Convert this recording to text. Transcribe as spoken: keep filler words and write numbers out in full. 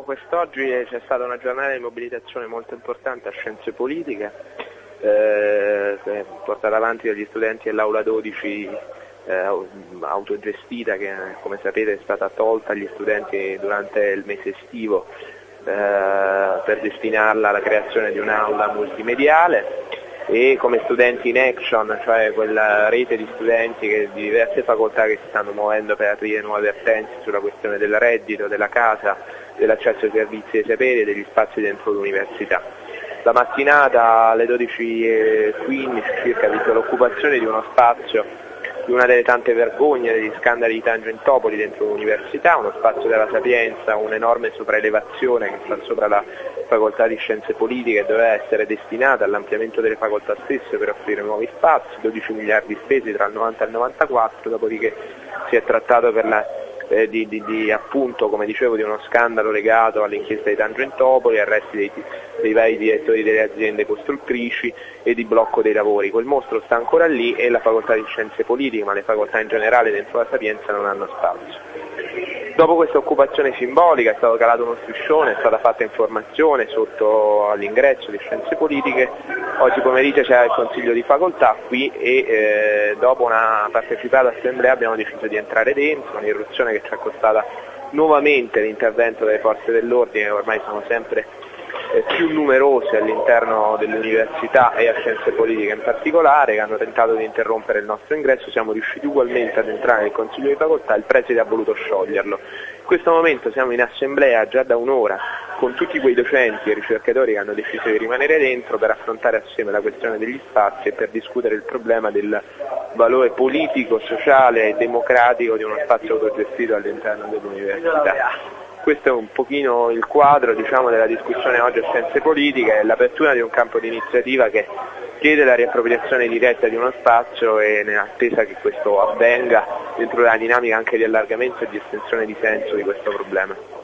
quest'oggi c'è stata una giornata di mobilitazione molto importante a Scienze Politiche, eh, portata avanti dagli studenti dell'Aula dodici eh, autogestita, che come sapete è stata tolta agli studenti durante il mese estivo eh, per destinarla alla creazione di un'aula multimediale, e come studenti in action, cioè quella rete di studenti che, di diverse facoltà che si stanno muovendo per aprire nuove vertenze sulla questione del reddito, della casa, dell'accesso ai servizi dei saperi e degli spazi dentro l'università. La mattinata alle dodici e quindici circa ha visto l'occupazione di uno spazio, di una delle tante vergogne degli scandali di Tangentopoli dentro l'università, uno spazio della Sapienza, un'enorme sopraelevazione che sta sopra la facoltà di Scienze Politiche e doveva essere destinata all'ampliamento delle facoltà stesse per offrire nuovi spazi, dodici miliardi spesi tra il novanta e il novantaquattro, dopodiché si è trattato per la Eh, di, di, di appunto, come dicevo, di uno scandalo legato all'inchiesta di Tangentopoli, arresti dei, dei vari direttori delle aziende costruttrici e di blocco dei lavori. Quel mostro sta ancora lì e la facoltà di Scienze Politiche, ma le facoltà in generale dentro la Sapienza non hanno spazio. Dopo questa occupazione simbolica è stato calato uno striscione, è stata fatta informazione sotto all'ingresso di Scienze Politiche. Oggi pomeriggio c'era il Consiglio di Facoltà qui e eh, dopo una partecipata assemblea abbiamo deciso di entrare dentro, un'irruzione che ci è costata nuovamente l'intervento delle forze dell'ordine, che ormai sono sempre eh, più numerose all'interno dell'università e a Scienze Politiche in particolare, che hanno tentato di interrompere il nostro ingresso. Siamo riusciti ugualmente ad entrare nel Consiglio di Facoltà, il preside ha voluto scioglierlo. In questo momento siamo in assemblea già da un'ora con tutti quei docenti e ricercatori che hanno deciso di rimanere dentro per affrontare assieme la questione degli spazi e per discutere il problema del valore politico, sociale e democratico di uno spazio autogestito all'interno dell'università. Questo è un pochino il quadro, diciamo, della discussione oggi a Scienze Politiche, l'apertura di un campo di iniziativa che chiede la riappropriazione diretta di uno spazio e nell'attesa che questo avvenga dentro la dinamica anche di allargamento e di estensione di senso di questo problema.